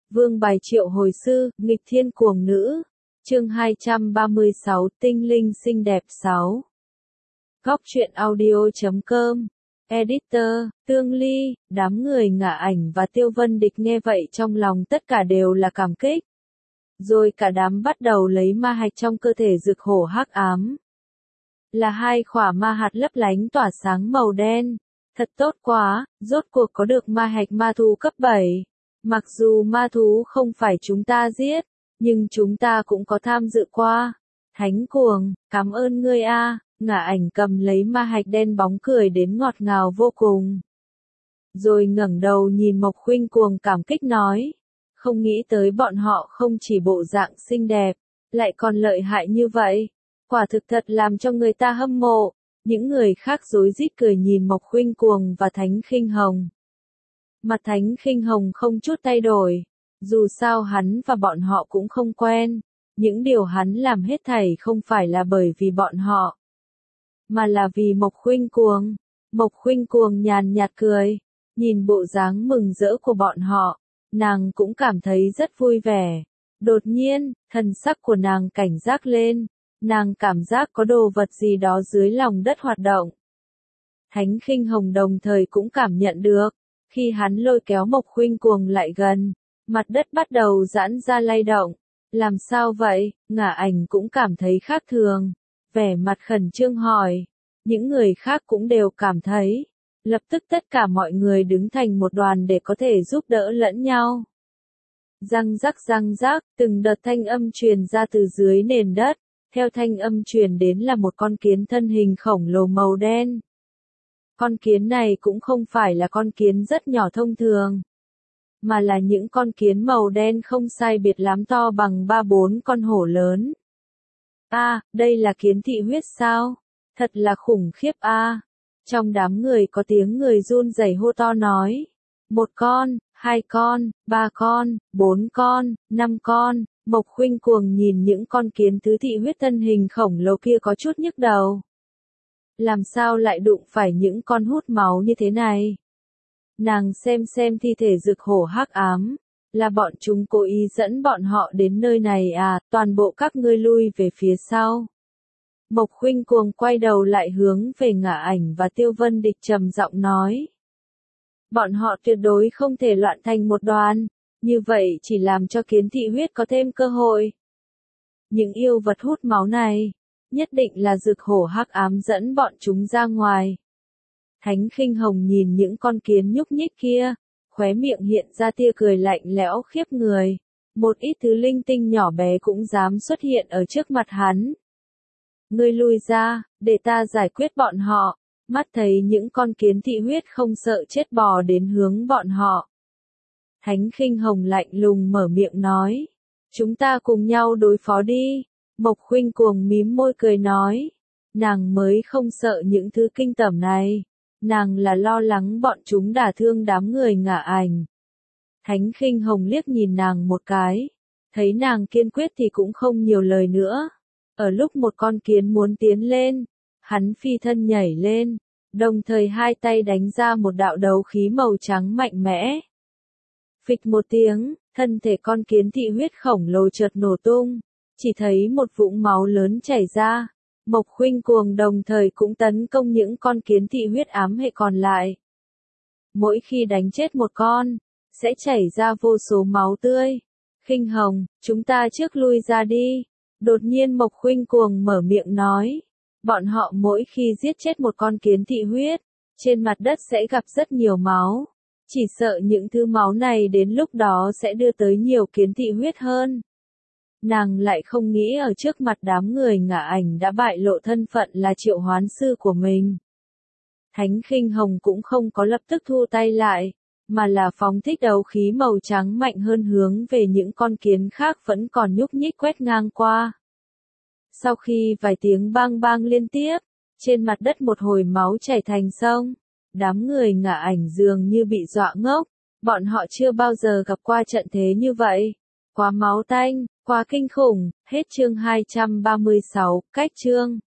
Vương bài triệu hồi sư, nghịch thiên cuồng nữ. Chương 236, tinh linh xinh đẹp 6. Góc truyện audio.com. Editor, Tương Ly, đám người Ngạ Ảnh và Tiêu Vân Địch nghe vậy trong lòng tất cả đều là cảm kích. Rồi cả đám bắt đầu lấy ma hạch trong cơ thể Dực Hổ hắc ám. Là hai khỏa ma hạt lấp lánh tỏa sáng màu đen. Thật tốt quá, rốt cuộc có được ma hạch ma thú cấp 7. Mặc dù ma thú không phải chúng ta giết, nhưng chúng ta cũng có tham dự qua. Thánh cuồng, cảm ơn ngươi a. Ngạ Ảnh cầm lấy ma hạch đen bóng cười đến ngọt ngào vô cùng. Rồi ngẩng đầu nhìn Mộc Khuynh Cuồng cảm kích nói. Không nghĩ tới bọn họ không chỉ bộ dạng xinh đẹp, lại còn lợi hại như vậy. Quả thực thật làm cho người ta hâm mộ. Những người khác rối rít cười nhìn Mộc Khuynh Cuồng và Thánh Khinh Hồng. Mặt Thánh Khinh Hồng không chút thay đổi. Dù sao hắn và bọn họ cũng không quen. Những điều hắn làm hết thảy không phải là bởi vì bọn họ, mà là vì Mộc Khuynh Cuồng. Mộc Khuynh Cuồng nhàn nhạt cười. Nhìn bộ dáng mừng rỡ của bọn họ, nàng cũng cảm thấy rất vui vẻ. Đột nhiên, thần sắc của nàng cảnh giác lên. Nàng cảm giác có đồ vật gì đó dưới lòng đất hoạt động. Thánh Khinh Hồng đồng thời cũng cảm nhận được. Khi hắn lôi kéo Mộc Khuynh Cuồng lại gần, mặt đất bắt đầu giãn ra lay động. Làm sao vậy? Ngạ Ảnh cũng cảm thấy khác thường. Vẻ mặt khẩn trương hỏi. Những người khác cũng đều cảm thấy. Lập tức tất cả mọi người đứng thành một đoàn để có thể giúp đỡ lẫn nhau. Răng rắc, từng đợt thanh âm truyền ra từ dưới nền đất. Theo thanh âm truyền đến là một con kiến thân hình khổng lồ màu đen. Con kiến này cũng không phải là con kiến rất nhỏ thông thường, mà là những con kiến màu đen không sai biệt lắm to bằng 3-4 con hổ lớn. Đây là kiến thị huyết sao? Thật là khủng khiếp a. Trong đám người có tiếng người run rẩy hô to nói. 1 con, 2 con, 3 con, 4 con, 5 con. Mộc Khuynh Cuồng nhìn những con kiến tứ thị huyết thân hình khổng lồ kia có chút nhức đầu. Làm sao lại đụng phải những con hút máu như thế này? Nàng xem thi thể Dực Hổ hắc ám. Là bọn chúng cố ý dẫn bọn họ đến nơi này à? Toàn bộ các ngươi lui về phía sau. Mộc Khuynh Cuồng quay đầu lại hướng về Ngạ Ảnh và Tiêu Vân Địch trầm giọng nói. Bọn họ tuyệt đối không thể loạn thành một đoàn. Như vậy chỉ làm cho kiến thị huyết có thêm cơ hội. Những yêu vật hút máu này, nhất định là Dực Hổ hắc ám dẫn bọn chúng ra ngoài. Thánh Khinh Hồng nhìn những con kiến nhúc nhích kia, khóe miệng hiện ra tia cười lạnh lẽo khiếp người. Một ít thứ linh tinh nhỏ bé cũng dám xuất hiện ở trước mặt hắn. Ngươi lui ra, để ta giải quyết bọn họ. Mắt thấy những con kiến thị huyết không sợ chết bò đến hướng bọn họ. Thánh Khinh Hồng lạnh lùng mở miệng nói. Chúng ta cùng nhau đối phó đi. Mộc Khuynh Cuồng mím môi cười nói. Nàng mới không sợ những thứ kinh tởm này. Nàng là lo lắng bọn chúng đả thương đám người Ngạ Ảnh. Thánh Khinh Hồng liếc nhìn nàng một cái. Thấy nàng kiên quyết thì cũng không nhiều lời nữa. Ở lúc một con kiến muốn tiến lên, hắn phi thân nhảy lên. Đồng thời hai tay đánh ra một đạo đấu khí màu trắng mạnh mẽ. Phịch một tiếng, thân thể con kiến thị huyết khổng lồ chợt nổ tung, chỉ thấy một vũng máu lớn chảy ra. Mộc Khuynh Cuồng đồng thời cũng tấn công những con kiến thị huyết ám hệ còn lại. Mỗi khi đánh chết một con, sẽ chảy ra vô số máu tươi. Khinh Hồng, chúng ta trước lui ra đi. Đột nhiên Mộc Khuynh Cuồng mở miệng nói. Bọn họ mỗi khi giết chết một con kiến thị huyết, trên mặt đất sẽ gặp rất nhiều máu. Chỉ sợ những thứ máu này đến lúc đó sẽ đưa tới nhiều kiến thị huyết hơn. Nàng lại không nghĩ ở trước mặt đám người Ngạ Ảnh đã bại lộ thân phận là triệu hoán sư của mình. Thánh Khinh Hồng cũng không có lập tức thu tay lại, mà là phóng thích đấu khí màu trắng mạnh hơn hướng về những con kiến khác vẫn còn nhúc nhích quét ngang qua. Sau khi vài tiếng bang bang liên tiếp, trên mặt đất một hồi máu chảy thành sông. Đám người Ngạ Ảnh dường như bị dọa ngốc, bọn họ chưa bao giờ gặp qua trận thế như vậy. Quá máu tanh, quá kinh khủng, hết chương 236, cách chương.